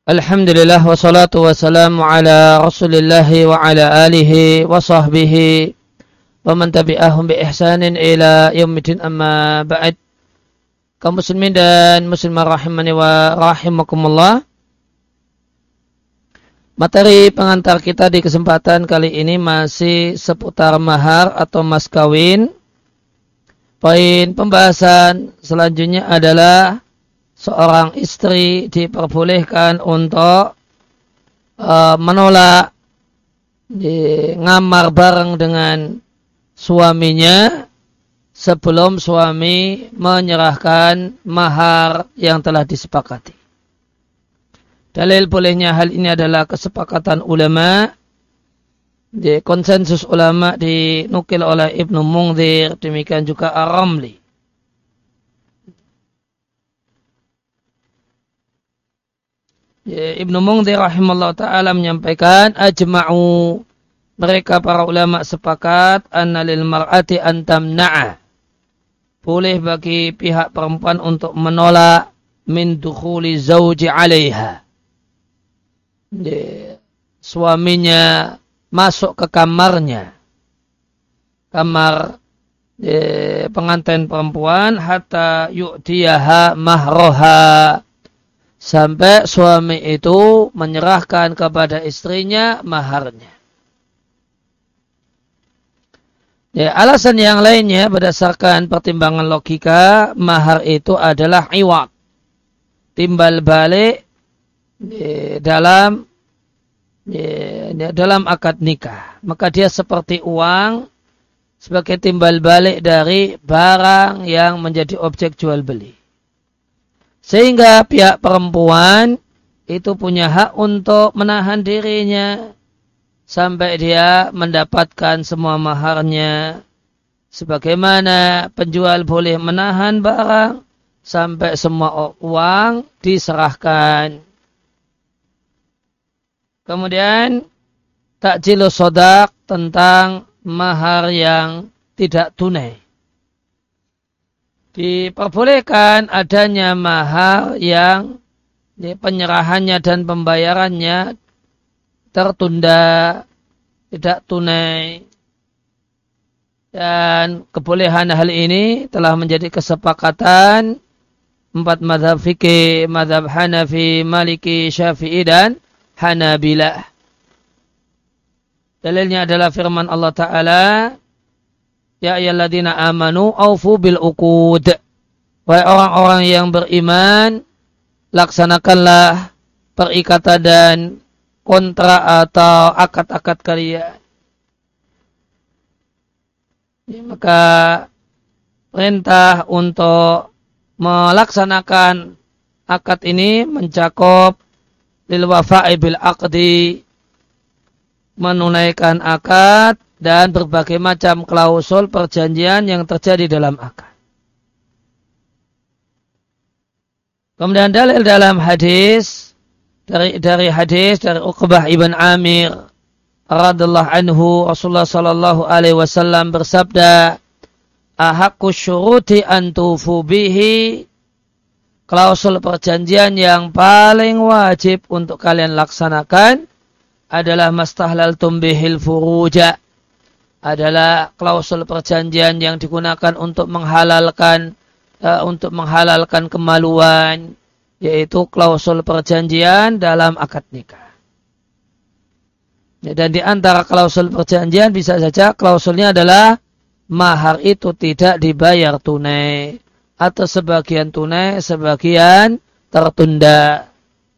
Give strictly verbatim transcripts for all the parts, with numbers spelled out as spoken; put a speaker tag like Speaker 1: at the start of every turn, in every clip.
Speaker 1: Alhamdulillah wassalatu wassalamu ala rasulillahi wa ala alihi wa sahbihi wa man tabi'ahum bi ihsanin ila yaumidin amma ba'd. Kaum muslimin dan muslimah rahimani wa rahimakumullah. Materi pengantar kita di kesempatan kali ini masih seputar mahar atau mas kawin. Poin pembahasan selanjutnya adalah seorang istri diperbolehkan untuk uh, menolak di, ngamar bareng dengan suaminya sebelum suami menyerahkan mahar yang telah disepakati. Dalil bolehnya hal ini adalah kesepakatan ulama, di konsensus ulama dinukil oleh Ibnu Mungdzir, demikian juga Ar-Ramli. Ibnu Mungdzir rahimahullah ta'ala menyampaikan, ajma'u, mereka para ulama sepakat, anna lil mar'ati antamna'a, boleh bagi pihak perempuan untuk menolak min dukhuli zawji 'alaiha, suaminya masuk ke kamarnya, kamar pengantin perempuan, hatta yu'tiyaha mahroha, sampai suami itu menyerahkan kepada istrinya maharnya. Ya, alasan yang lainnya berdasarkan pertimbangan logika, mahar itu adalah iwad, timbal balik ya, dalam ya, dalam akad nikah. Maka dia seperti uang sebagai timbal balik dari barang yang menjadi objek jual beli. Sehingga pihak perempuan itu punya hak untuk menahan dirinya sampai dia mendapatkan semua maharnya. Sebagaimana penjual boleh menahan barang sampai semua uang diserahkan. Kemudian takjilu sodak, tentang mahar yang tidak tunai. Diperbolehkan adanya mahar yang penyerahannya dan pembayarannya tertunda, tidak tunai. Dan kebolehan hal ini telah menjadi kesepakatan empat mazhab fikih, mazhab Hanafi, Maliki, Syafi'i dan Hanabilah. Dalilnya adalah firman Allah Ta'ala, ya ayyuhalladzina amanu aufu bil uqud. Wahai orang-orang yang beriman, laksanakanlah perikatan dan kontrak atau akad-akad kalian. Ya, maka perintah untuk melaksanakan akad ini mencakup lil wafa'i bil aqdi, menunaikan akad dan berbagai macam klausul perjanjian yang terjadi dalam akad. Kemudian dalil dalam hadis dari dari hadis dari Uqbah ibn Amir radhiyallahu anhu, Rasulullah sallallahu alaihi wasallam bersabda, ahaqqu syuruti an tufu bihi, klausul perjanjian yang paling wajib untuk kalian laksanakan adalah mastahlaltum bihil furuja, adalah klausul perjanjian yang digunakan untuk menghalalkan uh, untuk menghalalkan kemaluan, yaitu klausul perjanjian dalam akad nikah. Ya, dan di antara klausul perjanjian bisa saja klausulnya adalah mahar itu tidak dibayar tunai atau sebagian tunai, sebagian tertunda.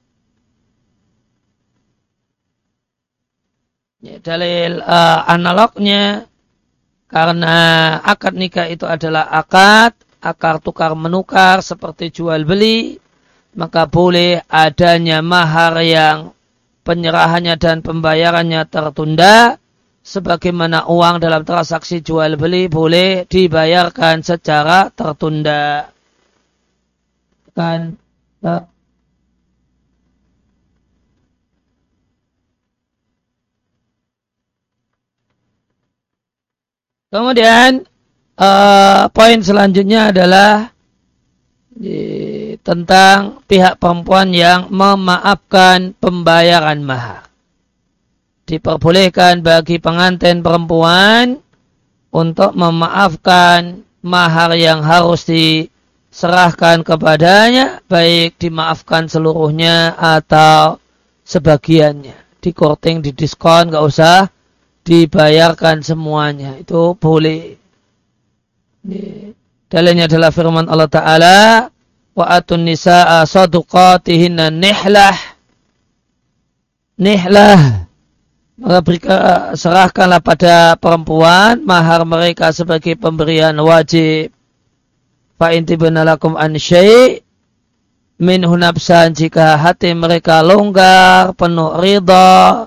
Speaker 1: Ya, dalil uh, analognya, karena akad nikah itu adalah akad, akar tukar menukar seperti jual beli, maka boleh adanya mahar yang penyerahannya dan pembayarannya tertunda, sebagaimana uang dalam transaksi jual beli boleh dibayarkan secara tertunda. Kan uh, Kemudian uh, poin selanjutnya adalah di, tentang pihak perempuan yang memaafkan pembayaran mahar. Diperbolehkan bagi pengantin perempuan untuk memaafkan mahar yang harus diserahkan kepadanya, baik dimaafkan seluruhnya atau sebagiannya. Di korting, di diskon, nggak usah dibayarkan semuanya. Itu boleh. Dalilnya adalah firman Allah Ta'ala, wa atun nisa'a saduqatihinna nihlah. Nihlah. Maka berikan, serahkanlah pada perempuan mahar mereka sebagai pemberian wajib. Fa in tibna lakum an syai' minhu nafsan, jika hati mereka longgar, penuh ridha,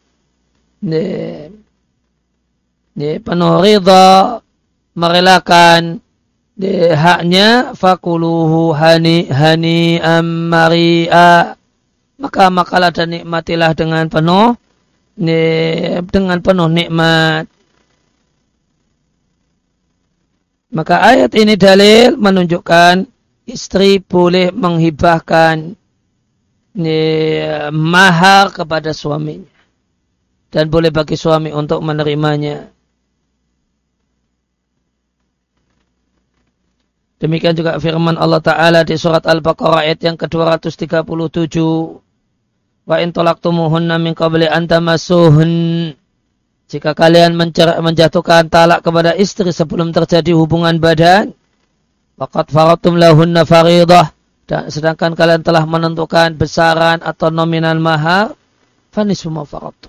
Speaker 1: penuh ridha, merelakan haknya, fakuluhu hani hani ammaria, maka makalah dan nikmatilah dengan penuh dengan penuh nikmat. Maka ayat ini dalil menunjukkan istri boleh menghibahkan mahar kepada suaminya dan boleh bagi suami untuk menerimanya. Demikian juga firman Allah Ta'ala di surat Al-Baqarah ayat yang ke dua ratus tiga puluh tujuh. Wa in talaktumuhunna min qabli an tamassuhun, jika kalian menjatuhkan talak kepada istri sebelum terjadi hubungan badan, waqad faradtum lahunna fariidah, dan sedangkan kalian telah menentukan besaran atau nominal mahar, fanisfu ma faradtum,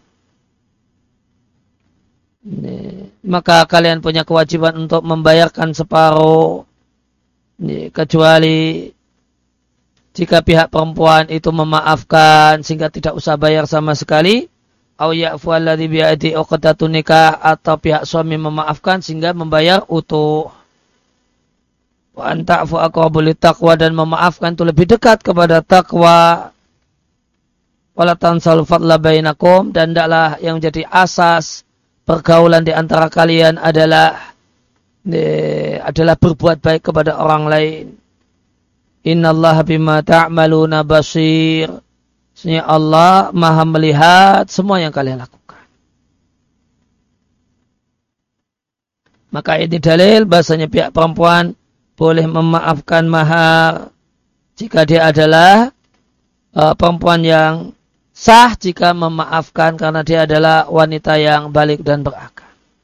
Speaker 1: maka kalian punya kewajiban untuk membayarkan separuh, kecuali jika pihak perempuan itu memaafkan sehingga tidak usah bayar sama sekali, au ya'fu alladhi bi'adi uqdatun nikah, atau pihak suami memaafkan sehingga membayar utuh. Wa an ta'fu aqrabu littaqwa, dan memaafkan itu lebih dekat kepada takwa. Wala tansal fadla bainakum, dan hendaklah yang menjadi asas pergaulan di antara kalian adalah eh, adalah berbuat baik kepada orang lain. Innallaha bima ta'maluna basir. Sesungguhnya Allah Maha melihat semua yang kalian lakukan. Maka ini dalil bahasanya pihak perempuan boleh memaafkan mahar jika dia adalah uh, perempuan yang sah, jika memaafkan karena dia adalah wanita yang balik dan berakal.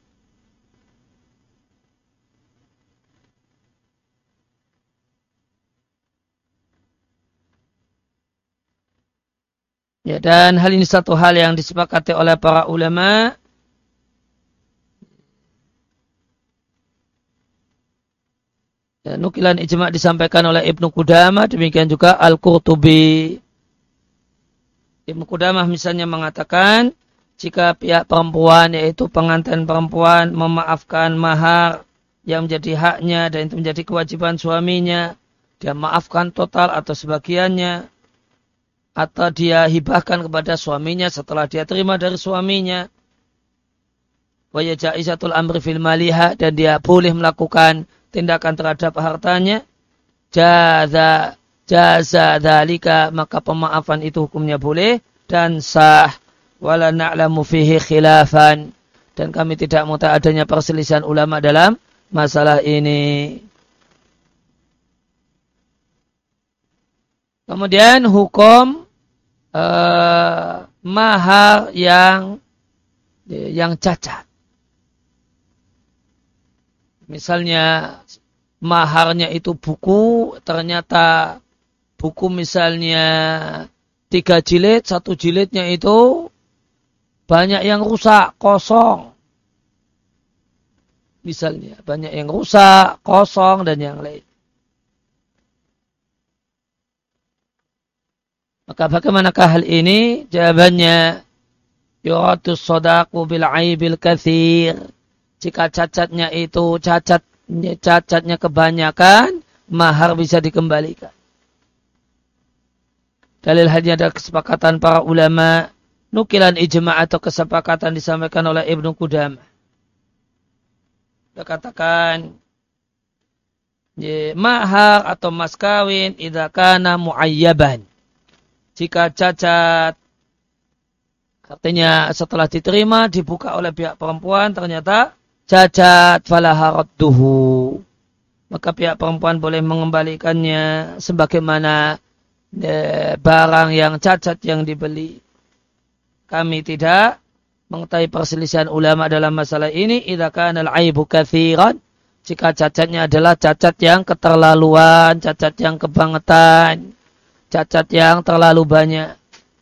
Speaker 1: Ya, dan hal ini satu hal yang disepakati oleh para ulama. Ya, nukilan ijma' disampaikan oleh Ibnu Qudamah, demikian juga Al-Qurtubi. Ibnu Qudamah misalnya mengatakan, jika pihak perempuan, yaitu pengantin perempuan, memaafkan mahar yang menjadi haknya dan itu menjadi kewajiban suaminya, dia maafkan total atau sebagiannya, atau dia hibahkan kepada suaminya setelah dia terima dari suaminya, wa yajaizatul amri fil maliha, dan dia boleh melakukan tindakan terhadap hartanya, jaza jaza dzalika, maka pemaafan itu hukumnya boleh dan sah. Wala na'lamu fihi khilafan, dan kami tidak mengetahui adanya perselisihan ulama dalam masalah ini. Kemudian hukum Uh, mahar yang yang cacat. Misalnya maharnya itu buku, ternyata buku misalnya tiga jilid, satu jilidnya itu banyak yang rusak, kosong. Misalnya banyak yang rusak, kosong, dan yang lain. Maka bagaimanakah hal ini? Jawabannya, yuratus shadaqu bil aibil katsir. Jika cacatnya itu cacat cacatnya kebanyakan, mahar bisa dikembalikan. Dalil hanya ada kesepakatan para ulama, nukilan ijma' atau kesepakatan disampaikan oleh Ibnu Qudamah. Dia katakan, mahar atau mas kawin idza kana muayyaban. Jika cacat, artinya setelah diterima dibuka oleh pihak perempuan ternyata cacat, falaha radduhu. Maka pihak perempuan boleh mengembalikannya sebagaimana e, barang yang cacat yang dibeli. Kami tidak mengetahui perselisihan ulama dalam masalah ini. Idza kana al-aibu katsiran, jika cacatnya adalah cacat yang keterlaluan, cacat yang kebangetan, cacat yang terlalu banyak.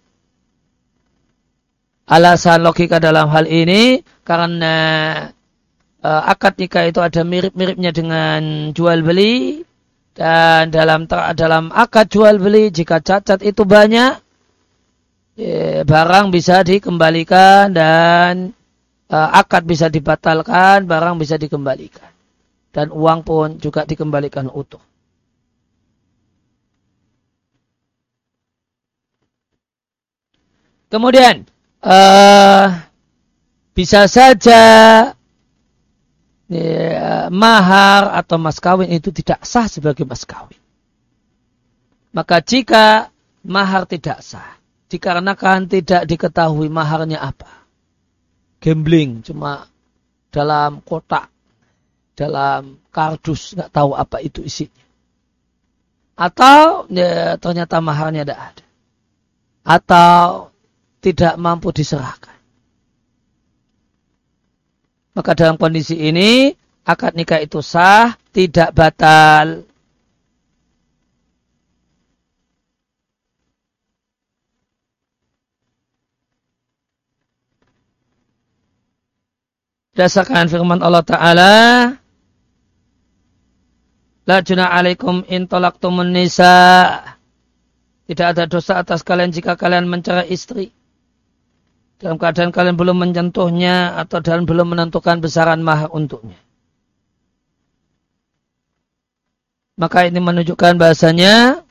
Speaker 1: Alasan logika dalam hal ini karena uh, akad nikah itu ada mirip-miripnya dengan jual beli, dan dalam dalam akad jual beli jika cacat itu banyak, ya, barang bisa dikembalikan dan uh, akad bisa dibatalkan, barang bisa dikembalikan dan uang pun juga dikembalikan utuh. Kemudian uh, bisa saja ya, mahar atau mas kawin itu tidak sah sebagai mas kawin. Maka jika mahar tidak sah dikarenakan tidak diketahui maharnya apa, gambling cuma dalam kotak, dalam kardus, nggak tahu apa itu isinya, atau ya, ternyata maharnya tidak ada, atau tidak mampu diserahkan. Maka dalam kondisi ini, akad nikah itu sah, tidak batal. Berdasarkan firman Allah Ta'ala, La junah alaikum in talaqtumun nisa. Tidak ada dosa atas kalian jika kalian mencerai istri dalam keadaan kalian belum menyentuhnya atau dalam belum menentukan besaran mahar untuknya. Maka ini menunjukkan bahasanya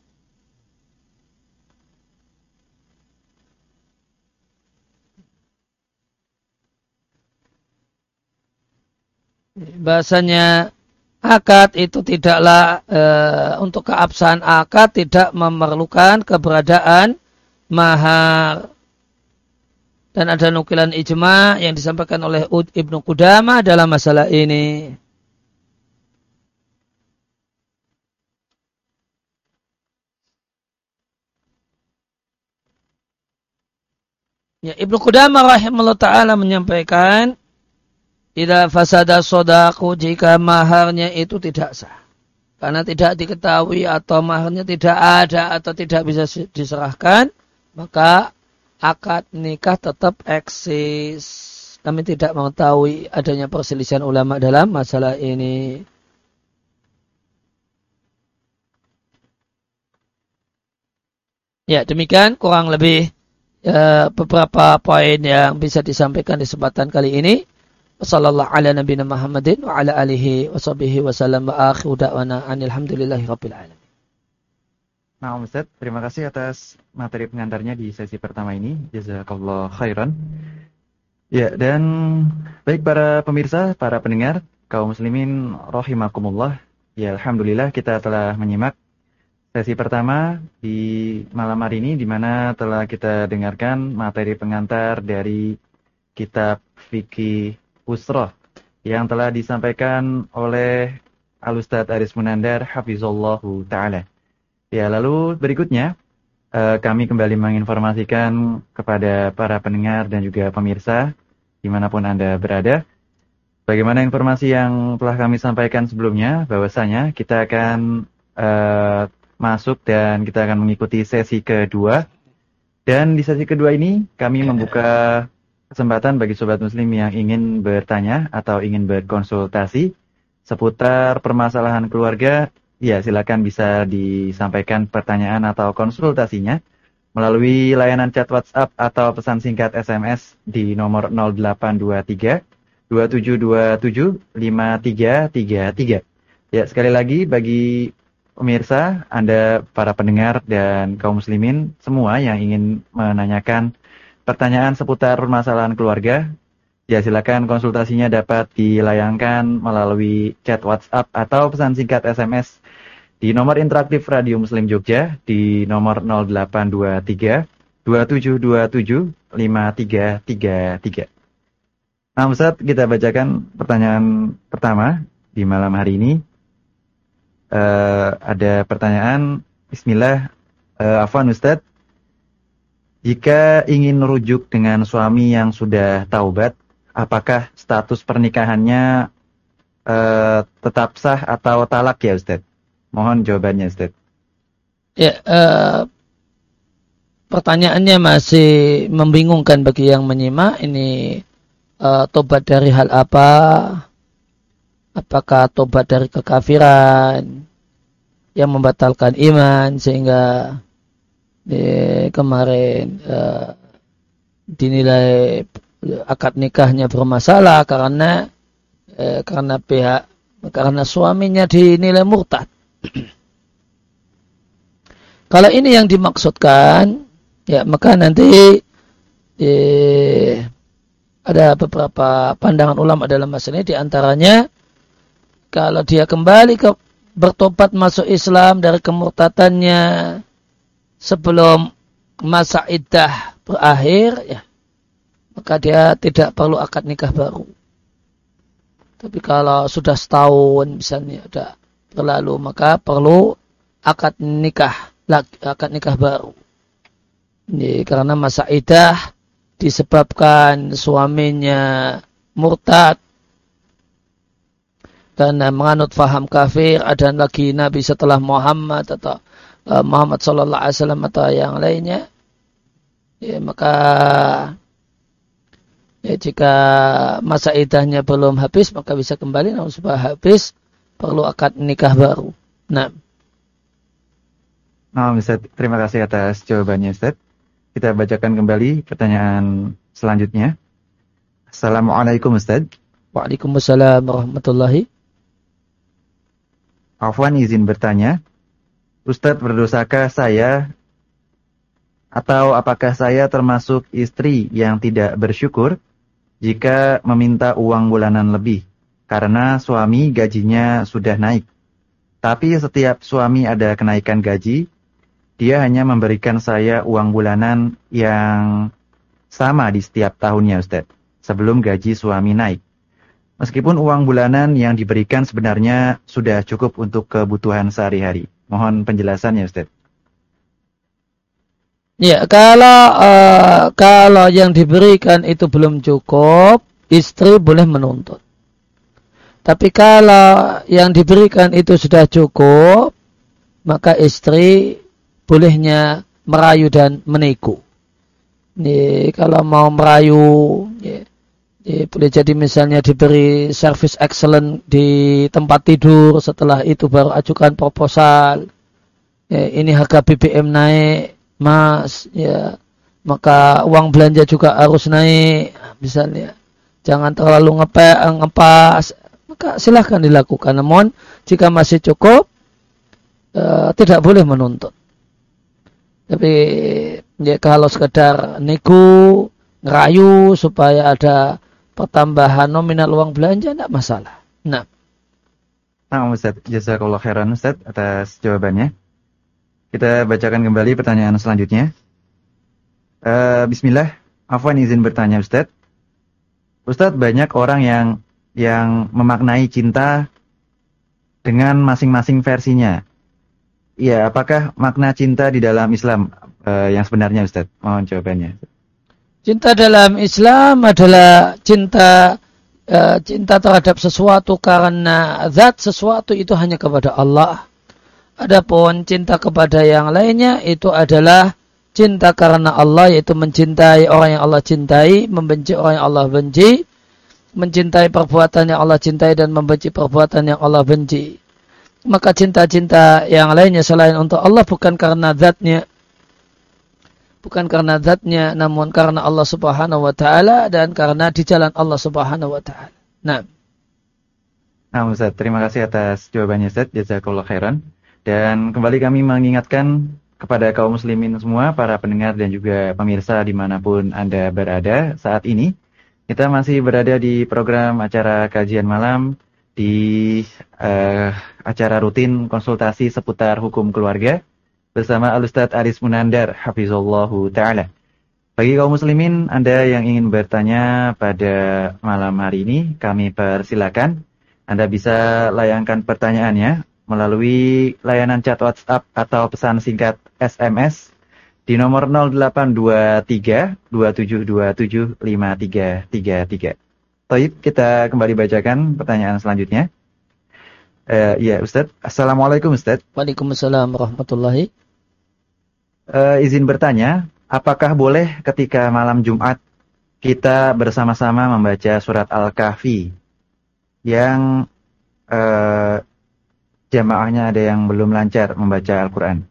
Speaker 1: bahasanya akad itu tidaklah e, untuk keabsahan akad tidak memerlukan keberadaan mahar. Dan ada nukilan ijma yang disampaikan oleh Ibnu Qudamah dalam masalah ini. Ya, Ibnu Qudamah rahimahullah ta'ala menyampaikan, idza fasada shadaqu, jika maharnya itu tidak sah karena tidak diketahui atau maharnya tidak ada atau tidak bisa diserahkan, maka akad nikah tetap eksis. Kami tidak mengetahui adanya perselisihan ulama dalam masalah ini. Ya, demikian kurang lebih ya, beberapa poin yang bisa disampaikan di kesempatan kali ini. Wassallallahu ala nabiyina Muhammadin wa ala alihi wa sahbihi wa sallam wa akhiru da'wana anilhamdulillahi rabbil alamin.
Speaker 2: Nah, Ustaz, terima kasih atas materi pengantarnya di sesi pertama ini. Jazakallah khairan. Ya, dan baik para pemirsa, para pendengar, kaum muslimin rahimakumullah. Ya, alhamdulillah kita telah menyimak sesi pertama di malam hari ini, di mana telah kita dengarkan materi pengantar dari kitab Fikih Usrah yang telah disampaikan oleh Al-Ustaz Aris Munandar hafizallahu ta'ala. Ya, lalu berikutnya eh, kami kembali menginformasikan kepada para pendengar dan juga pemirsa dimanapun Anda berada. Bagaimana informasi yang telah kami sampaikan sebelumnya, bahwasanya kita akan eh, masuk dan kita akan mengikuti sesi kedua. Dan di sesi kedua ini kami membuka kesempatan bagi sobat muslim yang ingin bertanya atau ingin berkonsultasi seputar permasalahan keluarga. Ya, silakan bisa disampaikan pertanyaan atau konsultasinya melalui layanan chat WhatsApp atau pesan singkat S M S di nomor nol delapan dua tiga dua tujuh dua tujuh lima tiga tiga tiga. Ya, sekali lagi bagi pemirsa, Anda para pendengar dan kaum muslimin semua yang ingin menanyakan pertanyaan seputar permasalahan keluarga, Ya, silakan konsultasinya dapat dilayangkan melalui chat WhatsApp atau pesan singkat S M S di nomor interaktif Radio Muslim Jogja di nomor nol delapan dua tiga dua tujuh dua tujuh lima tiga tiga tiga. Nah, Ustaz, kita bacakan pertanyaan pertama di malam hari ini. Uh, ada pertanyaan, Bismillah, uh, Afwan Ustaz, jika ingin rujuk dengan suami yang sudah taubat, apakah status pernikahannya uh, tetap sah atau talak ya Ustaz? Mohon jawabannya Ustaz.
Speaker 1: Ya, uh, pertanyaannya masih membingungkan bagi yang menyimak. Ini uh, tobat dari hal apa? Apakah tobat dari kekafiran yang membatalkan iman sehingga eh, kemarin eh, dinilai akad nikahnya bermasalah karena eh, karena pihak karena suaminya dinilai murtad. Kalau ini yang dimaksudkan, ya maka nanti eh, ada beberapa pandangan ulama dalam masalah ini, diantaranya kalau dia kembali ke bertobat masuk Islam dari kemurtadannya sebelum masa iddah berakhir, ya, maka dia tidak perlu akad nikah baru. Tapi kalau sudah setahun misalnya sudah berlalu, maka perlu akad nikah, akad nikah baru. Ini karena masa iddah disebabkan suaminya murtad karena menganut faham kafir, ada lagi Nabi setelah Muhammad atau uh, Muhammad Sallallahu Alaihi Wasallam atau yang lainnya, ya, maka ya, jika masa iddahnya belum habis maka bisa kembali, namun sudah habis perlu akad nikah baru. Nah,
Speaker 2: nah Ustaz, terima kasih atas jawabannya Ustaz. Kita bacakan kembali pertanyaan selanjutnya. Assalamualaikum Ustaz.
Speaker 1: Waalaikumsalam warahmatullahi.
Speaker 2: Afwan izin bertanya, Ustadz, berdosakah saya atau apakah saya termasuk istri yang tidak bersyukur jika meminta uang bulanan lebih karena suami gajinya sudah naik. Tapi setiap suami ada kenaikan gaji, dia hanya memberikan saya uang bulanan yang sama di setiap tahunnya Ustadz, sebelum gaji suami naik. Meskipun uang bulanan yang diberikan sebenarnya sudah cukup untuk kebutuhan sehari-hari. Mohon penjelasannya, Ustaz.
Speaker 1: Ya, kalau uh, kalau yang diberikan itu belum cukup, istri boleh menuntut. Tapi kalau yang diberikan itu sudah cukup, maka istri bolehnya merayu dan menego. Ini kalau mau merayu, ya, ya, boleh jadi misalnya diberi service excellent di tempat tidur, setelah itu baru ajukan proposal. Ya, ini harga B B M naik, Mas, ya, maka uang belanja juga harus naik, misalnya. Jangan terlalu ngepe, ngepas, maka silahkan dilakukan. Namun jika masih cukup, uh, tidak boleh menuntut. Tapi ya, kalau sekedar nego, ngerayu supaya ada pertambahan nominal uang belanja, tidak masalah. Nah,
Speaker 2: nah Ustaz, jazakallah khairan Ustaz atas jawabannya. Kita bacakan kembali pertanyaan selanjutnya. Uh, Bismillah, Afwan izin bertanya Ustaz. Ustaz, banyak orang yang yang memaknai cinta dengan masing-masing versinya. Iya, apakah makna cinta di dalam Islam uh, yang sebenarnya Ustaz? Mohon jawabannya.
Speaker 1: Cinta dalam Islam adalah cinta uh, cinta terhadap sesuatu karena zat sesuatu itu hanya kepada Allah. Adapun cinta kepada yang lainnya itu adalah cinta karena Allah, yaitu mencintai orang yang Allah cintai, membenci orang yang Allah benci, mencintai perbuatan yang Allah cintai dan membenci perbuatan yang Allah benci. Maka cinta-cinta yang lainnya selain untuk Allah bukan karena zatnya, bukan karena zatnya, namun karena Allah Subhanahu wa taala dan karena di jalan Allah Subhanahu wa taala. Nah.
Speaker 2: Nah, Ustaz, terima kasih atas jawabannya Ustaz. Jazakallahu khairan. Dan kembali kami mengingatkan kepada kaum muslimin semua, para pendengar dan juga pemirsa dimanapun Anda berada saat ini, Kita masih berada di program acara kajian malam di uh, acara rutin konsultasi seputar hukum keluarga bersama Al-Ustadz Aris Munandar, hafizallahu ta'ala. Bagi kaum muslimin, Anda yang ingin bertanya pada malam hari ini, kami persilakan. Anda bisa layangkan pertanyaannya melalui layanan chat WhatsApp atau pesan singkat S M S di nomor nol delapan dua tiga dua tujuh dua tujuh lima tiga tiga tiga. Taib, kita kembali bacakan pertanyaan selanjutnya. Uh, ya, Ustadz. Assalamualaikum, Ustadz.
Speaker 1: Waalaikumsalam warahmatullahi.
Speaker 2: Uh, izin bertanya, apakah boleh ketika malam Jumat kita bersama-sama membaca surat Al-Kahfi yang uh, jamaahnya ada yang belum lancar membaca Al-Quran?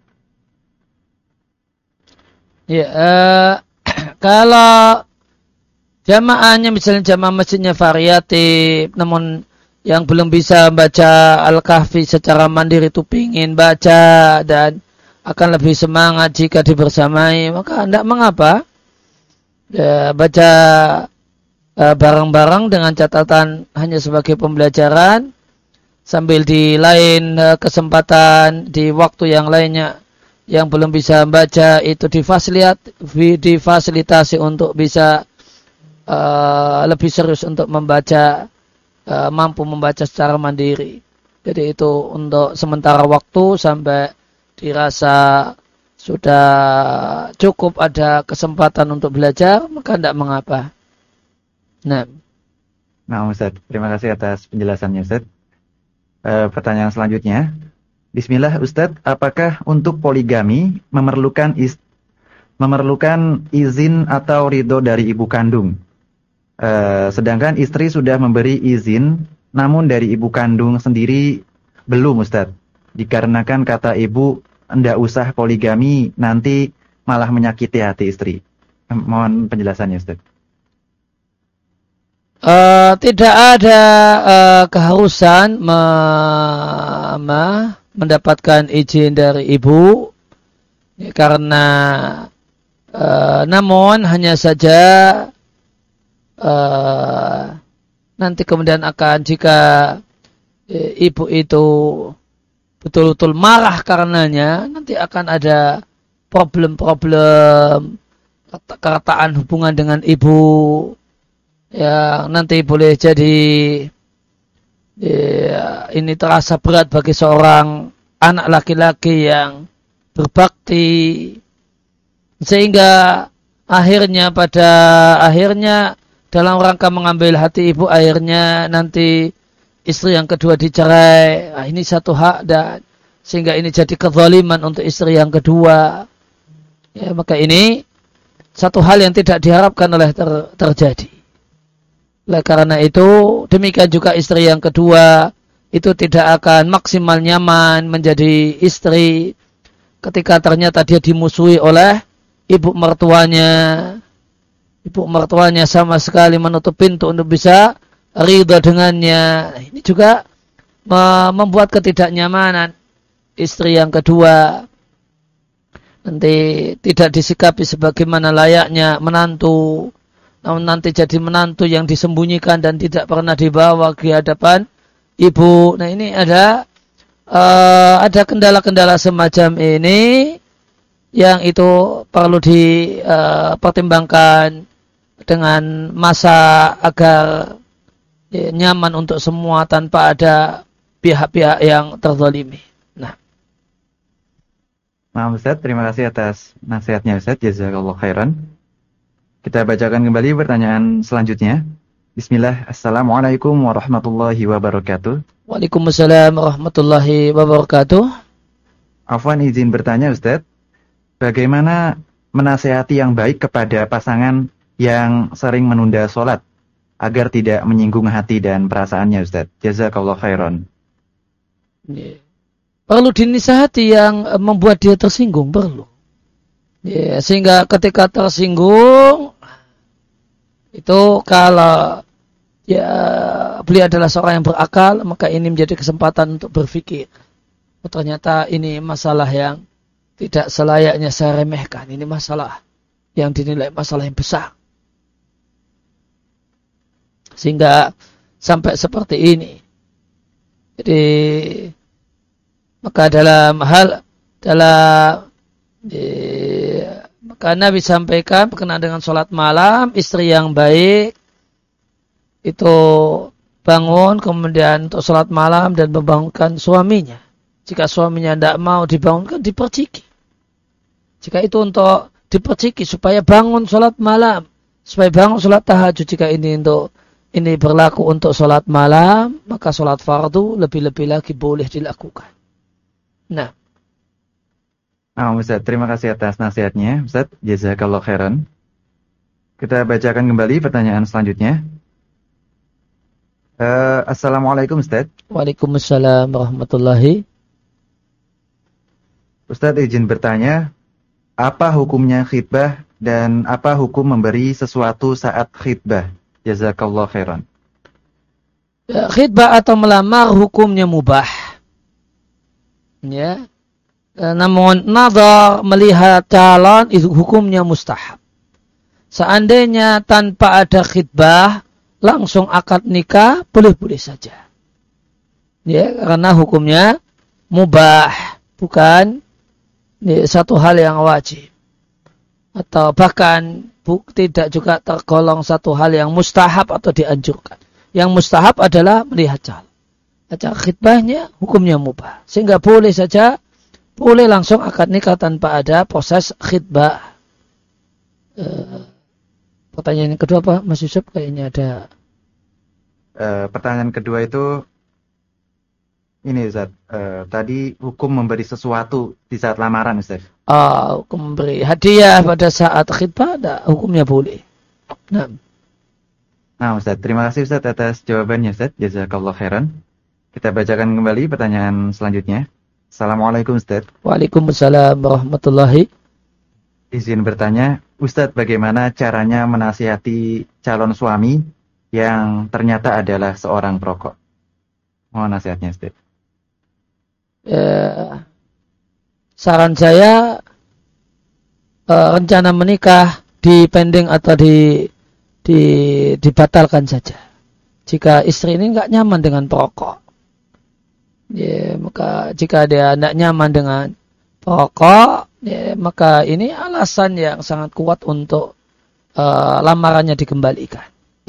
Speaker 1: Ya, uh, kalau jamaahnya misalnya jamaah masjidnya variatif, namun yang belum bisa baca Al-Kahfi secara mandiri itu pingin baca dan akan lebih semangat jika dibersamai, maka tidak mengapa ya, baca uh, bareng-bareng dengan catatan hanya sebagai pembelajaran, sambil di lain uh, kesempatan di waktu yang lainnya yang belum bisa membaca itu difasilitasi untuk bisa uh, lebih serius untuk membaca, uh, mampu membaca secara mandiri. Jadi itu untuk sementara waktu sampai dirasa sudah cukup ada kesempatan untuk belajar, maka tidak mengapa. Nah,
Speaker 2: nah Ustaz, terima kasih atas penjelasannya Ustaz. Uh, pertanyaan selanjutnya. Bismillah Ustadz, apakah untuk poligami memerlukan is, memerlukan izin atau ridho dari ibu kandung? E, sedangkan istri sudah memberi izin, namun dari ibu kandung sendiri belum Ustadz. Dikarenakan kata ibu, enggak usah poligami, nanti malah menyakiti hati istri. Eh, mohon penjelasannya Ustadz.
Speaker 1: Uh, tidak ada uh, keharusan me, me, mendapatkan izin dari ibu ya, karena uh, namun hanya saja uh, nanti kemudian akan jika uh, ibu itu betul-betul marah karenanya, nanti akan ada problem-problem kerataan hubungan dengan ibu yang nanti boleh jadi ya, ini terasa berat bagi seorang anak laki-laki yang berbakti, sehingga akhirnya pada akhirnya dalam rangka mengambil hati ibu, akhirnya nanti istri yang kedua dicerai. Nah, ini satu hak dan sehingga ini jadi kezaliman untuk istri yang kedua. Ya, maka ini satu hal yang tidak diharapkan oleh ter, terjadi. Oleh karena itu, demikian juga istri yang kedua itu tidak akan maksimal nyaman menjadi istri ketika ternyata dia dimusuhi oleh ibu mertuanya. Ibu mertuanya sama sekali menutup pintu untuk bisa ridha dengannya. Ini juga membuat ketidaknyamanan istri yang kedua. Nanti tidak disikapi sebagaimana layaknya menantu, namun nanti jadi menantu yang disembunyikan dan tidak pernah dibawa ke hadapan ibu. Nah, ini ada uh, ada kendala-kendala semacam ini yang itu perlu dipertimbangkan uh, dengan masa agar ya, nyaman untuk semua tanpa ada pihak-pihak yang terzalimi. Nah,
Speaker 2: Maaf Ustaz, terima kasih atas nasihatnya Ustaz. Jazakallahu khairan. Kita bacakan kembali pertanyaan selanjutnya. Bismillah, Assalamualaikum warahmatullahi wabarakatuh.
Speaker 1: Waalaikumsalam warahmatullahi wabarakatuh.
Speaker 2: Afwan, izin bertanya Ustaz, bagaimana menasihati yang baik kepada pasangan yang sering menunda sholat agar tidak menyinggung hati dan perasaannya Ustaz? Jazakallahu khairan.
Speaker 1: Yeah. Perlu dinasihati yang membuat dia tersinggung, perlu. Ya, sehingga ketika tersinggung itu kalau ya beliau adalah seorang yang berakal, maka ini menjadi kesempatan untuk berpikir. Oh, ternyata ini masalah yang tidak selayaknya saya remehkan. Ini masalah yang dinilai masalah yang besar. sehingga sampai seperti ini. Jadi maka dalam hal dalam eh, maka Nabi sampaikan berkenaan dengan sholat malam, istri yang baik itu bangun kemudian untuk sholat malam dan membangunkan suaminya. Jika suaminya tidak mau dibangunkan, diperciki. Jika itu untuk diperciki supaya bangun sholat malam, supaya bangun sholat tahajud, jika ini untuk ini berlaku untuk sholat malam, maka sholat fardu lebih-lebih lagi boleh dilakukan. Nah,
Speaker 2: nah Ustaz, terima kasih atas nasihatnya, Ustaz. Jazakallah khairan. Kita bacakan kembali pertanyaan selanjutnya. Uh, Assalamualaikum Ustaz.
Speaker 1: Waalaikumsalam warahmatullahi.
Speaker 2: Ustaz izin bertanya, apa hukumnya khitbah dan apa hukum memberi sesuatu saat khitbah? Jazakallah khairan.
Speaker 1: Ya, khitbah atau melamar hukumnya mubah. Ya. Namun nazar melihat calon itu hukumnya mustahab. Seandainya tanpa ada khitbah langsung akad nikah boleh-boleh saja. Ya, karena hukumnya mubah, bukan ya, satu hal yang wajib. Atau bahkan bu, tidak juga tergolong satu hal yang mustahab atau dianjurkan. Yang mustahab adalah melihat calon. Acara khitbahnya hukumnya mubah. Sehingga boleh saja, boleh langsung akad nikah tanpa ada proses khitbah. E, pertanyaan yang kedua apa Mas Yusuf? Kayaknya ada.
Speaker 2: E, pertanyaan kedua itu, ini Ustaz, uh, tadi hukum memberi sesuatu di saat lamaran Ustaz.
Speaker 1: Oh, hukum memberi hadiah pada saat khitbah ada hukumnya boleh. Nah.
Speaker 2: Nah Ustaz, terima kasih Ustaz atas jawabannya Ustaz. Jazakallah khairan. Kita bacakan kembali pertanyaan selanjutnya. Assalamualaikum Ustaz.
Speaker 1: Waalaikumsalam warahmatullahi.
Speaker 2: Izin bertanya, Ustaz bagaimana caranya menasihati calon suami yang ternyata adalah seorang perokok? Mohon nasihatnya Ustaz.
Speaker 1: Ya, saran saya eh, rencana menikah dipending atau di, di dibatalkan saja. Jika istri ini nggak nyaman dengan perokok, ya, maka jika dia tidak nyaman dengan perokok, ya, maka ini alasan yang sangat kuat untuk eh, lamarannya dikembalikan,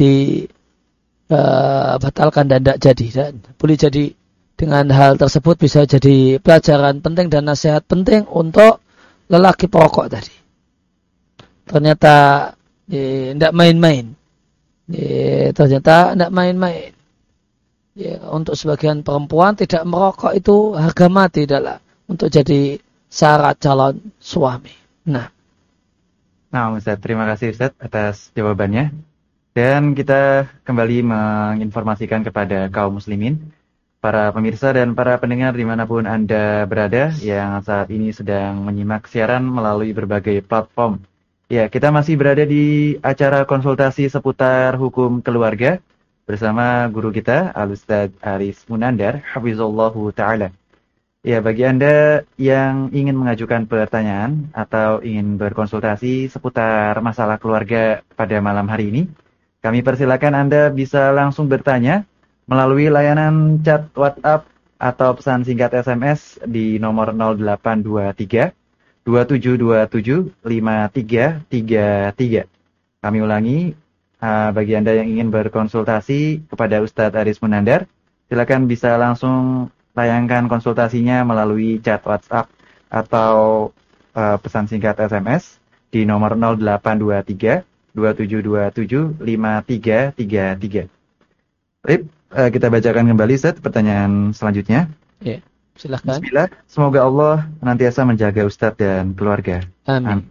Speaker 1: dibatalkan dan tidak jadi, dan boleh jadi. Dengan hal tersebut bisa jadi pelajaran penting dan nasihat penting untuk lelaki perokok tadi. Ternyata tidak ya, main-main. Ya, ternyata tidak main-main. Ya, untuk sebagian perempuan tidak merokok itu harga mati adalah untuk jadi syarat calon suami. Nah,
Speaker 2: nah Ustaz, terima kasih Ustaz atas jawabannya. Dan kita kembali menginformasikan kepada kaum muslimin, para pemirsa dan para pendengar dimanapun Anda berada yang saat ini sedang menyimak siaran melalui berbagai platform. Ya, kita masih berada di acara konsultasi seputar hukum keluarga bersama guru kita, Al-Ustaz Aris Munandar, hafizallahu ta'ala. Ya, bagi Anda yang ingin mengajukan pertanyaan atau ingin berkonsultasi seputar masalah keluarga pada malam hari ini, kami persilakan Anda bisa langsung bertanya melalui layanan chat WhatsApp atau pesan singkat S M S di nomor nol delapan dua tiga dua tujuh dua tujuh lima tiga tiga tiga. Kami ulangi, bagi Anda yang ingin berkonsultasi kepada Ustadz Aris Munandar, silakan bisa langsung layangkan konsultasinya melalui chat WhatsApp atau uh, pesan singkat S M S di nomor nol delapan dua tiga dua tujuh dua tujuh lima tiga tiga tiga. Baik, uh, kita bacakan kembali Ustaz pertanyaan selanjutnya.
Speaker 1: Ya, silakan.
Speaker 2: Bismillah, semoga Allah senantiasa menjaga Ustaz dan keluarga.
Speaker 1: Amin. Amin.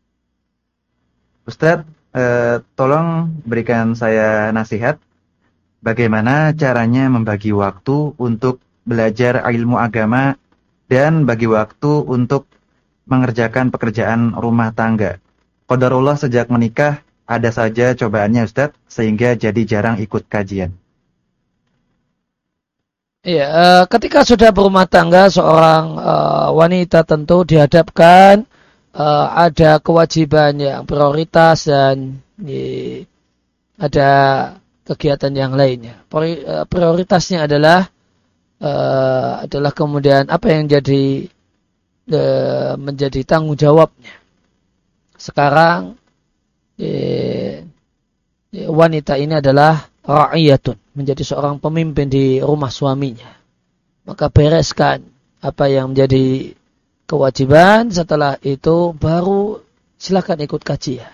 Speaker 2: Ustaz, uh, tolong berikan saya nasihat bagaimana caranya membagi waktu untuk belajar ilmu agama dan bagi waktu untuk mengerjakan pekerjaan rumah tangga. Qadarullah sejak menikah ada saja cobaannya Ustaz, sehingga jadi jarang ikut kajian.
Speaker 1: Iya, ketika sudah berumah tangga, seorang uh, wanita tentu dihadapkan uh, ada kewajiban yang prioritas dan ya, ada kegiatan yang lainnya. Prioritasnya adalah uh, adalah kemudian apa yang jadi uh, menjadi tanggung jawabnya. Sekarang eh, wanita ini adalah ra'iyatun, menjadi seorang pemimpin di rumah suaminya. Maka bereskan apa yang menjadi kewajiban, setelah itu baru silakan ikut kajian.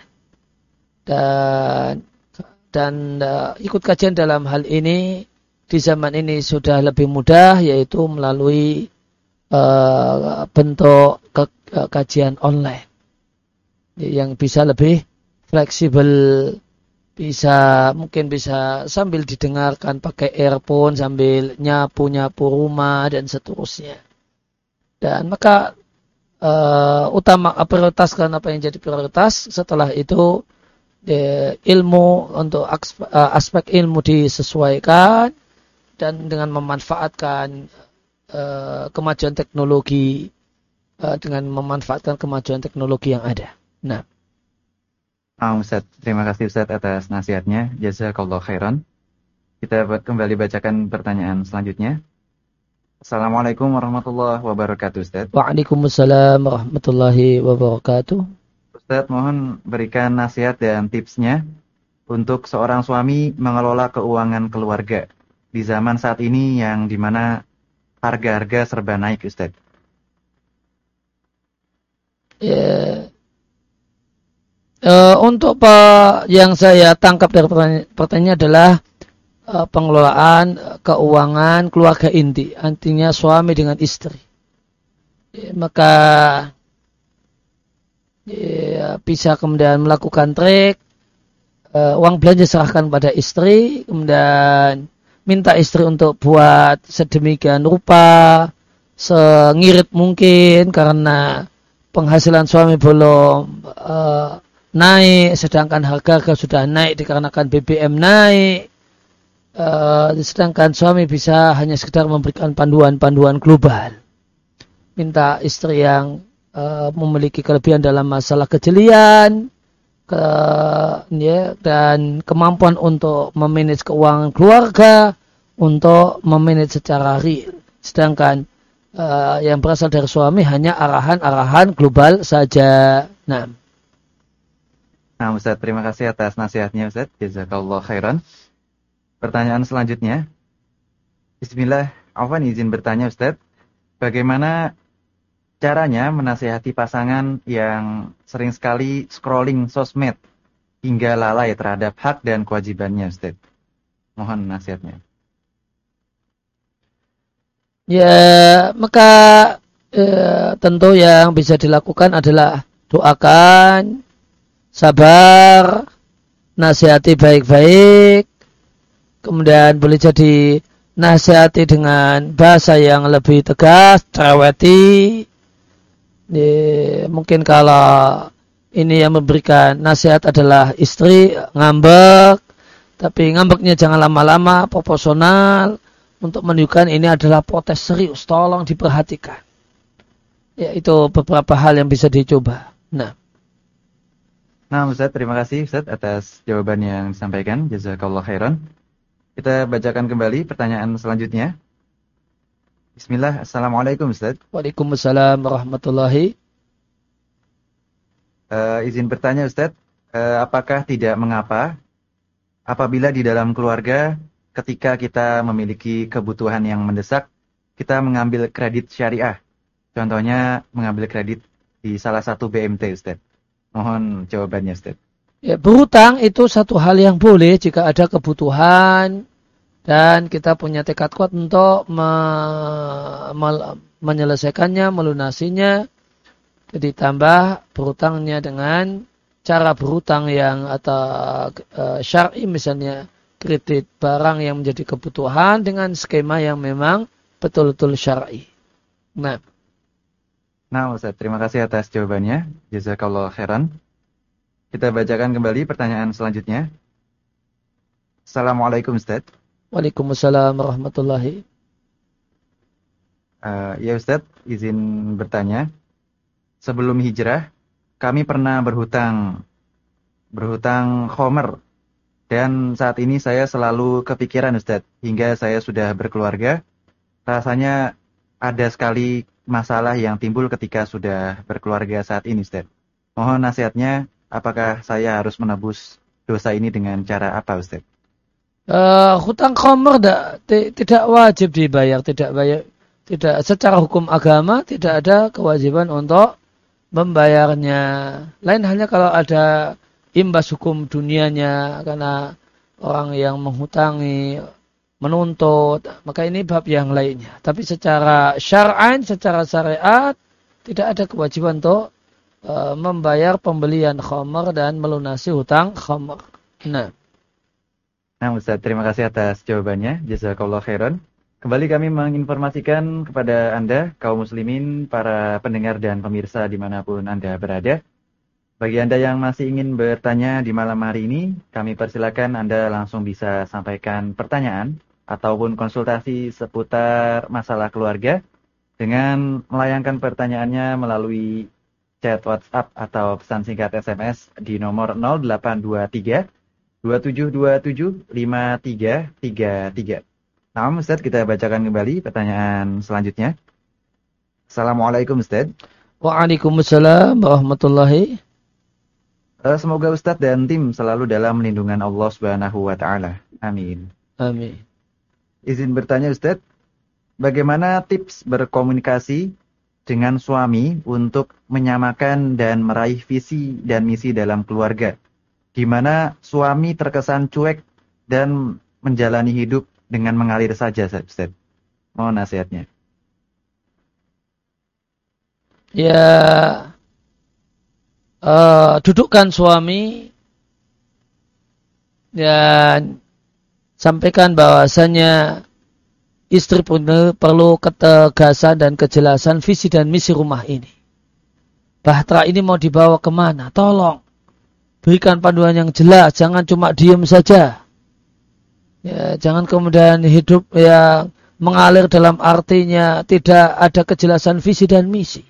Speaker 1: Dan dan uh, ikut kajian dalam hal ini di zaman ini sudah lebih mudah, yaitu melalui uh, bentuk ke, uh, kajian online yang bisa lebih fleksibel, bisa mungkin bisa sambil didengarkan pakai earphone, sambil nyapu-nyapu rumah dan seterusnya. Dan maka uh, utama prioritaskan apa yang jadi prioritas. Setelah itu de, ilmu untuk aspek, uh, aspek ilmu disesuaikan dan dengan memanfaatkan uh, kemajuan teknologi uh, dengan memanfaatkan kemajuan teknologi yang ada. Nah,
Speaker 2: Ah, Ustaz, terima kasih Ustaz atas nasihatnya. Jazakallah khairan. Kita kembali bacakan pertanyaan selanjutnya. Assalamualaikum warahmatullahi wabarakatuh, Ustaz.
Speaker 1: Waalaikumsalam warahmatullahi wabarakatuh.
Speaker 2: Ustaz, mohon berikan nasihat dan tipsnya untuk seorang suami mengelola keuangan keluarga di zaman saat ini yang dimana harga-harga serba naik, Ustaz.
Speaker 1: Ya. Uh, untuk uh, yang saya tangkap dari pertanyaan, pertanyaan adalah uh, pengelolaan uh, keuangan keluarga inti, artinya suami dengan istri. Ya, maka ya, bisa kemudian melakukan trik, uh, uang belanja serahkan pada istri, kemudian minta istri untuk buat sedemikian rupa, sengirit mungkin karena penghasilan suami belum uh, naik, sedangkan harga-harga sudah naik dikarenakan B B M naik. Uh, sedangkan suami bisa hanya sekedar memberikan panduan-panduan global. Minta istri yang uh, memiliki kelebihan dalam masalah kejelian ke, ya, dan kemampuan untuk memanage keuangan keluarga, untuk memanage secara real. Sedangkan uh, yang berasal dari suami hanya arahan-arahan global saja. Nah,
Speaker 2: Nah, Ustaz, terima kasih atas nasihatnya, Ustaz. Jazakallah khairan. Pertanyaan selanjutnya. Bismillah, Afwan izin bertanya, Ustaz. Bagaimana caranya menasihati pasangan yang sering sekali scrolling sosmed hingga lalai terhadap hak dan kewajibannya, Ustaz? Mohon nasihatnya.
Speaker 1: Ya, maka eh, tentu yang bisa dilakukan adalah doakan, sabar, nasihati baik-baik, kemudian boleh jadi nasihati dengan bahasa yang lebih tegas, cereweti. Ya, mungkin kalau ini yang memberikan nasihat adalah istri, ngambek, tapi ngambeknya jangan lama-lama, proporsional, untuk menunjukkan ini adalah protes serius, tolong diperhatikan. Ya, itu beberapa hal yang bisa dicoba. Nah.
Speaker 2: Nah, Ustaz, terima kasih Ustaz atas jawaban yang disampaikan. Jazakallah khairan. Kita bacakan kembali pertanyaan selanjutnya. Bismillah, Assalamualaikum Ustaz.
Speaker 1: Waalaikumsalam warahmatullahi.
Speaker 2: Uh, izin bertanya Ustaz, uh, apakah tidak mengapa apabila di dalam keluarga ketika kita memiliki kebutuhan yang mendesak, kita mengambil kredit syariah? Contohnya mengambil kredit di salah satu B M T, Ustaz. Mohon jawabannya, Ustaz.
Speaker 1: Ya, berhutang itu satu hal yang boleh jika ada kebutuhan dan kita punya tekad kuat untuk me, me, menyelesaikannya, melunasinya. Jadi tambah berhutangnya dengan cara berhutang yang atau uh, syar'i, misalnya kredit barang yang menjadi kebutuhan dengan skema yang memang betul-betul syar'i. Nah.
Speaker 2: Nah, Ustaz, terima kasih atas jawabannya. Jazakallah khairan. Kita bacakan kembali pertanyaan selanjutnya. Assalamualaikum, Ustaz.
Speaker 1: Waalaikumsalam warahmatullahi.
Speaker 2: Uh, ya, Ustaz, izin bertanya. Sebelum hijrah, kami pernah berhutang berhutang khomer Dan saat ini saya selalu kepikiran Ustadz, hingga saya sudah berkeluarga, rasanya ada sekali masalah yang timbul ketika sudah berkeluarga saat ini Ustadz. Mohon nasihatnya, apakah saya harus menebus dosa ini dengan cara apa Ustadz?
Speaker 1: Uh, hutang khamr tidak wajib dibayar, tidak bayar, tidak secara hukum agama tidak ada kewajiban untuk membayarnya. Lain halnya kalau ada imbas hukum dunianya karena orang yang menghutangi, menuntut, maka ini bab yang lainnya. Tapi secara syar'an, secara syariat tidak ada kewajiban untuk uh, membayar pembelian khamr dan melunasi hutang khamr. Nah.
Speaker 2: Nah Ustaz, terima kasih atas jawabannya. Jazakallah khairan. Kembali kami menginformasikan kepada Anda, kaum muslimin, para pendengar dan pemirsa dimanapun Anda berada. Bagi Anda yang masih ingin bertanya di malam hari ini, kami persilakan Anda langsung bisa sampaikan pertanyaan ataupun konsultasi seputar masalah keluarga dengan melayangkan pertanyaannya melalui chat WhatsApp atau pesan singkat S M S di nomor nol delapan dua tiga dua tujuh dua tujuh lima tiga tiga tiga. Nah, Ustaz, kita bacakan kembali pertanyaan selanjutnya. Assalamualaikum Ustaz.
Speaker 1: Waalaikumsalam warahmatullahi.
Speaker 2: Semoga Ustaz dan tim selalu dalam lindungan Allah Subhanahu wa taala. Amin.
Speaker 1: Amin.
Speaker 2: Izin bertanya Ustaz, bagaimana tips berkomunikasi dengan suami untuk menyamakan dan meraih visi dan misi dalam keluarga, di mana suami terkesan cuek dan menjalani hidup dengan mengalir saja, Ustaz? Mohon nasihatnya.
Speaker 1: Ya, uh, dudukkan suami dan sampaikan bahwasanya istri pun perlu ketegasan dan kejelasan visi dan misi rumah ini. Bahtera ini mau dibawa kemana? Tolong berikan panduan yang jelas, jangan cuma diem saja. Ya, jangan kemudian hidup yang mengalir dalam artinya tidak ada kejelasan visi dan misi.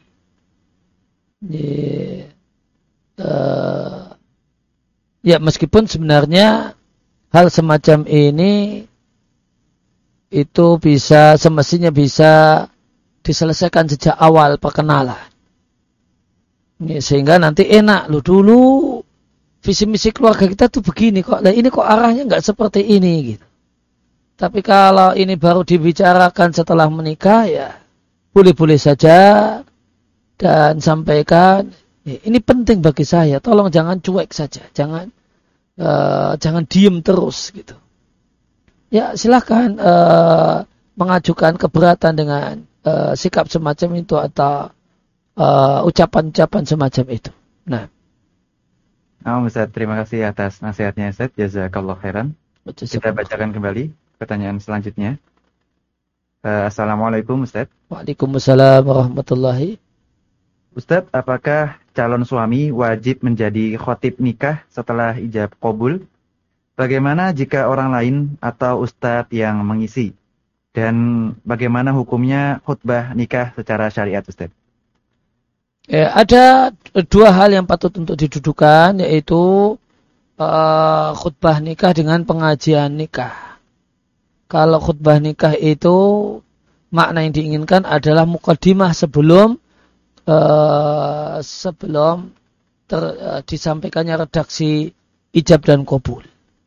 Speaker 1: Ya, uh, ya meskipun sebenarnya hal semacam ini itu bisa semestinya bisa diselesaikan sejak awal perkenalan. Ya, sehingga nanti enak lu dulu. Visi misi keluarga kita tuh begini kok. Nah ini kok arahnya nggak seperti ini gitu. Tapi kalau ini baru dibicarakan setelah menikah ya boleh-boleh saja dan sampaikan. Ya, ini penting bagi saya. Tolong jangan cuek saja. Jangan uh, jangan diem terus gitu. Ya silahkan uh, mengajukan keberatan dengan uh, sikap semacam itu atau uh, ucapan-ucapan semacam itu. Nah.
Speaker 2: Oh, Ustaz, terima kasih atas nasihatnya Ustaz. Jazakallah khairan. Kita bacakan kembali pertanyaan selanjutnya. Uh, Assalamualaikum Ustaz.
Speaker 1: Waalaikumsalam warahmatullahi.
Speaker 2: Ustaz, apakah calon suami wajib menjadi khotib nikah setelah ijab qabul? Bagaimana jika orang lain atau ustadz yang mengisi? Dan bagaimana hukumnya khutbah nikah secara syariat Ustaz?
Speaker 1: Ya, ada dua hal yang patut untuk didudukan, yaitu uh, khutbah nikah dengan pengajian nikah. Kalau khutbah nikah itu makna yang diinginkan adalah muqaddimah sebelum uh, sebelum ter, uh, disampaikannya redaksi ijab dan qabul.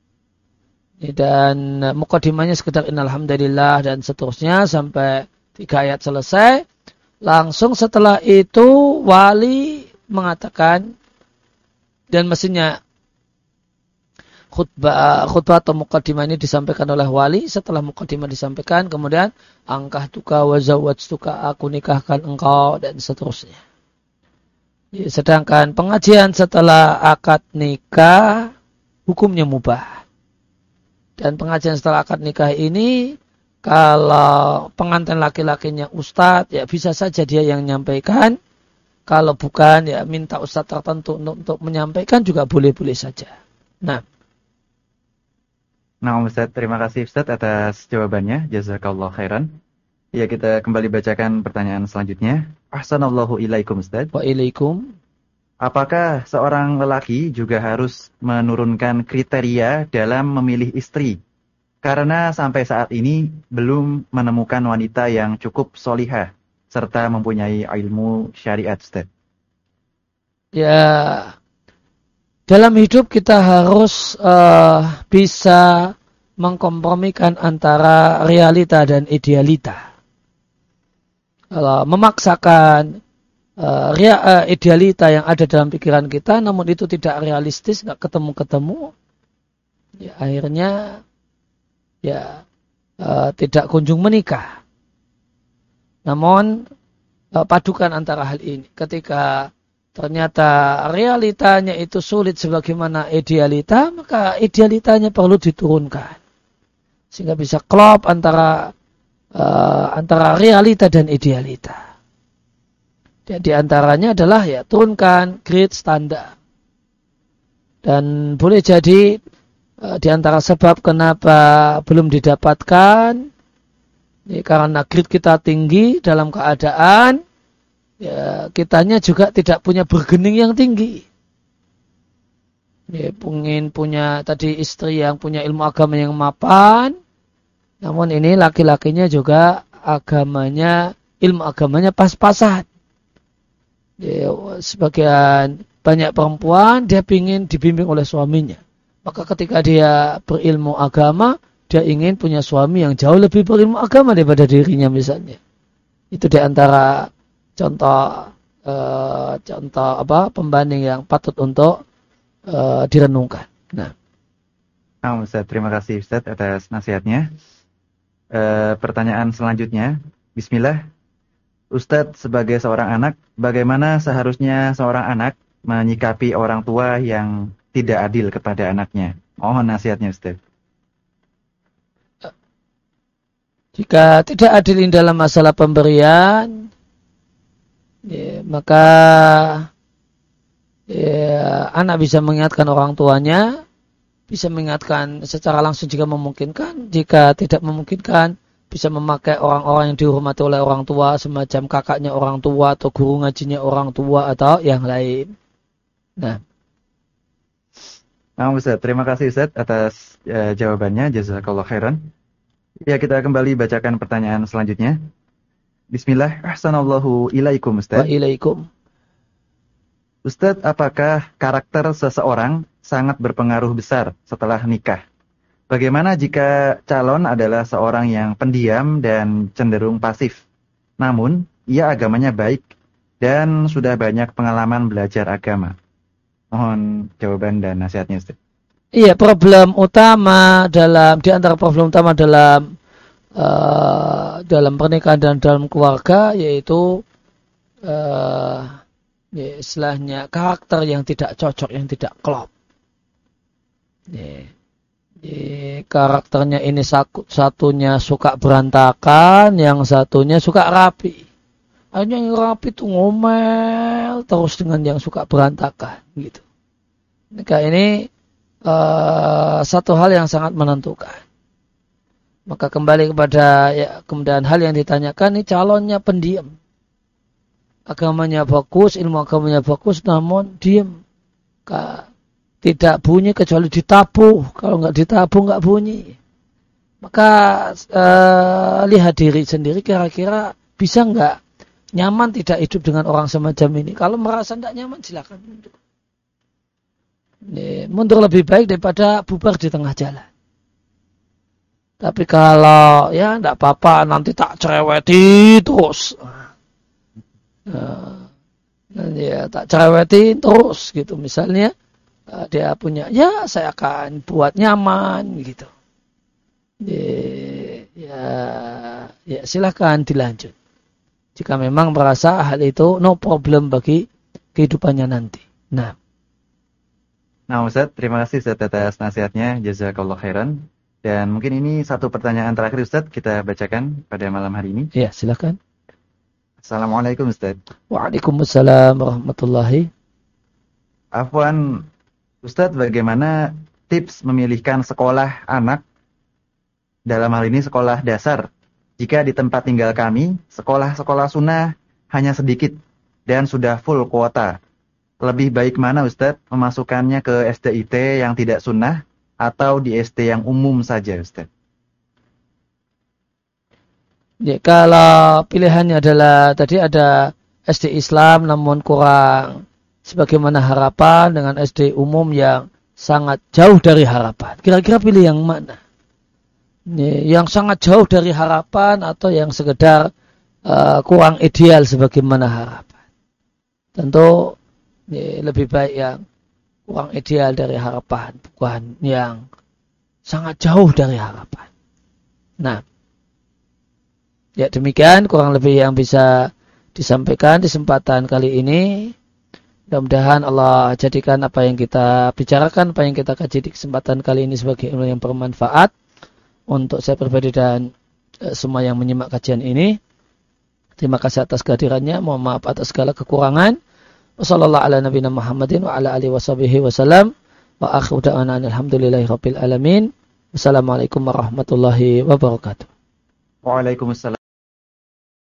Speaker 1: Dan uh, muqaddimahnya sekedar innalhamdulillah dan seterusnya sampai tiga ayat selesai. Langsung setelah itu wali mengatakan, dan mestinya khutbah khutbah atau muqaddimah ini disampaikan oleh wali. Setelah muqaddimah disampaikan, kemudian angkah tuka wa zawwajtuka, aku nikahkan engkau, dan seterusnya. Sedangkan pengajian setelah akad nikah hukumnya mubah. Dan pengajian setelah akad nikah ini, kalau pengantin laki-lakinya ustadz, ya bisa saja dia yang menyampaikan. Kalau bukan, ya minta ustadz tertentu untuk, untuk menyampaikan juga boleh-boleh saja. Nah.
Speaker 2: Nah, Ustaz, terima kasih Ustaz atas jawabannya. Jazakallah khairan. Ya, kita kembali bacakan pertanyaan selanjutnya. Ahsanallahu ilaikum Ustaz.
Speaker 1: Waalaikum.
Speaker 2: apakah seorang lelaki juga harus menurunkan kriteria dalam memilih istri? Karena sampai saat ini belum menemukan wanita yang cukup solihah serta mempunyai ilmu syariat, Ustaz.
Speaker 1: Ya, dalam hidup kita harus uh, bisa mengkompromikan antara realita dan idealita. Kalau memaksakan uh, rea, uh, idealita yang ada dalam pikiran kita, namun itu tidak realistis, nggak ketemu-ketemu, ya akhirnya ya uh, tidak kunjung menikah. Namun uh, padukan antara hal ini, ketika ternyata realitanya itu sulit sebagaimana idealita, maka idealitanya perlu diturunkan sehingga bisa klop antara Uh, antara realita dan idealita. Dan di antaranya adalah ya turunkan grade standar. Dan boleh jadi uh, di antara sebab kenapa belum didapatkan ya, karena grade kita tinggi dalam keadaan ya, kitanya juga tidak punya bergening yang tinggi. Ya, ingin punya tadi istri yang punya ilmu agama yang mapan. Namun ini laki-lakinya juga agamanya, ilmu agamanya pas-pasan. Ya, sebagian banyak perempuan dia ingin dibimbing oleh suaminya. Maka ketika dia berilmu agama, dia ingin punya suami yang jauh lebih berilmu agama daripada dirinya misalnya. Itu di antara contoh uh, contoh apa pembanding yang patut untuk uh, direnungkan. Nah,
Speaker 2: nah Ustaz, terima kasih Ustaz atas nasihatnya. E, pertanyaan selanjutnya, Bismillah. Ustadz, sebagai seorang anak, bagaimana seharusnya seorang anak menyikapi orang tua yang tidak adil kepada anaknya? Mohon nasihatnya, Ustadz.
Speaker 1: Jika tidak adil dalam masalah pemberian, ya, maka ya, anak bisa mengingatkan orang tuanya, bisa mengingatkan secara langsung jika memungkinkan. Jika tidak memungkinkan, bisa memakai orang-orang yang dihormati oleh orang tua, semacam kakaknya orang tua atau guru ngajinya orang tua atau yang lain. Nah,
Speaker 2: nah Ustaz, terima kasih Ustaz atas uh, jawabannya. Jazakallah khairan. Ya, kita kembali bacakan pertanyaan selanjutnya. Bismillah. Ahsanallahu ilaikum Ustaz.
Speaker 1: Wa ilaikum.
Speaker 2: Ustaz, apakah karakter seseorang sangat berpengaruh besar setelah nikah? Bagaimana jika calon adalah seorang yang pendiam dan cenderung pasif, namun ia agamanya baik dan sudah banyak pengalaman belajar agama? Mohon jawaban dan nasihatnya, Ustaz.
Speaker 1: Iya, problem utama dalam di antara problem utama dalam uh, dalam pernikahan dan dalam keluarga yaitu uh, ya, istilahnya karakter yang tidak cocok, yang tidak klop. Ya, ya, karakternya ini satunya suka berantakan, yang satunya suka rapi. Hanya yang rapi itu ngomel terus dengan yang suka berantakan, gitu. Maka ini uh, satu hal yang sangat menentukan. Maka kembali kepada ya, kemudian hal yang ditanyakan ini calonnya pendiam. Agamanya bagus, ilmu agamanya bagus, namun diam. Tidak bunyi kecuali ditabuh. Kalau nggak ditabuh nggak bunyi. Maka eh, lihat diri sendiri kira-kira bisa nggak nyaman tidak hidup dengan orang semacam ini. Kalau merasa tidak nyaman silakan mundur. Ini, mundur lebih baik daripada bubar di tengah jalan. Tapi kalau ya tidak apa-apa nanti tak cereweti terus. Nah, ya tak cerewetin terus gitu misalnya uh, dia punya ya saya akan buat nyaman gitu ya, ya, ya silakan dilanjut jika memang merasa hal itu no problem bagi kehidupannya nanti. Nah,
Speaker 2: nah Ustaz, terima kasih Ustaz atas nasihatnya, jazakallah khairan. Dan mungkin ini satu pertanyaan terakhir Ustaz kita bacakan pada malam hari ini.
Speaker 1: Ya silakan.
Speaker 2: Assalamualaikum Ustaz.
Speaker 1: Waalaikumsalam warahmatullahi.
Speaker 2: Afwan, Ustaz, bagaimana tips memilihkan sekolah anak, dalam hal ini sekolah dasar, jika di tempat tinggal kami, sekolah-sekolah sunnah hanya sedikit dan sudah full kuota. lebih baik mana Ustadz? Memasukkannya ke S D I T yang tidak sunnah atau di S D yang umum saja Ustadz?
Speaker 1: Ya, kalau pilihannya adalah tadi ada S D Islam namun kurang sebagaimana harapan dengan S D umum yang sangat jauh dari harapan. Kira-kira pilih yang mana? Ya, yang sangat jauh dari harapan atau yang sekedar uh, kurang ideal sebagaimana harapan? Tentu ya, lebih baik yang kurang ideal dari harapan, bukan yang sangat jauh dari harapan. Nah, ya demikian kurang lebih yang bisa disampaikan di kesempatan kali ini. Mudah-mudahan Allah jadikan apa yang kita bicarakan, apa yang kita kaji di kesempatan kali ini sebagai ilmu yang bermanfaat untuk saya pribadi dan e, semua yang menyimak kajian ini. Terima kasih atas kehadirannya. Mohon maaf atas segala kekurangan. Wassallallahu ala nabiyina Muhammadin wa ala alihi washabihi wasallam. Wa akhiru da'wana alhamdulillahi rabbil alamin. Wassalamualaikum warahmatullahi wabarakatuh.
Speaker 2: Waalaikumsalam.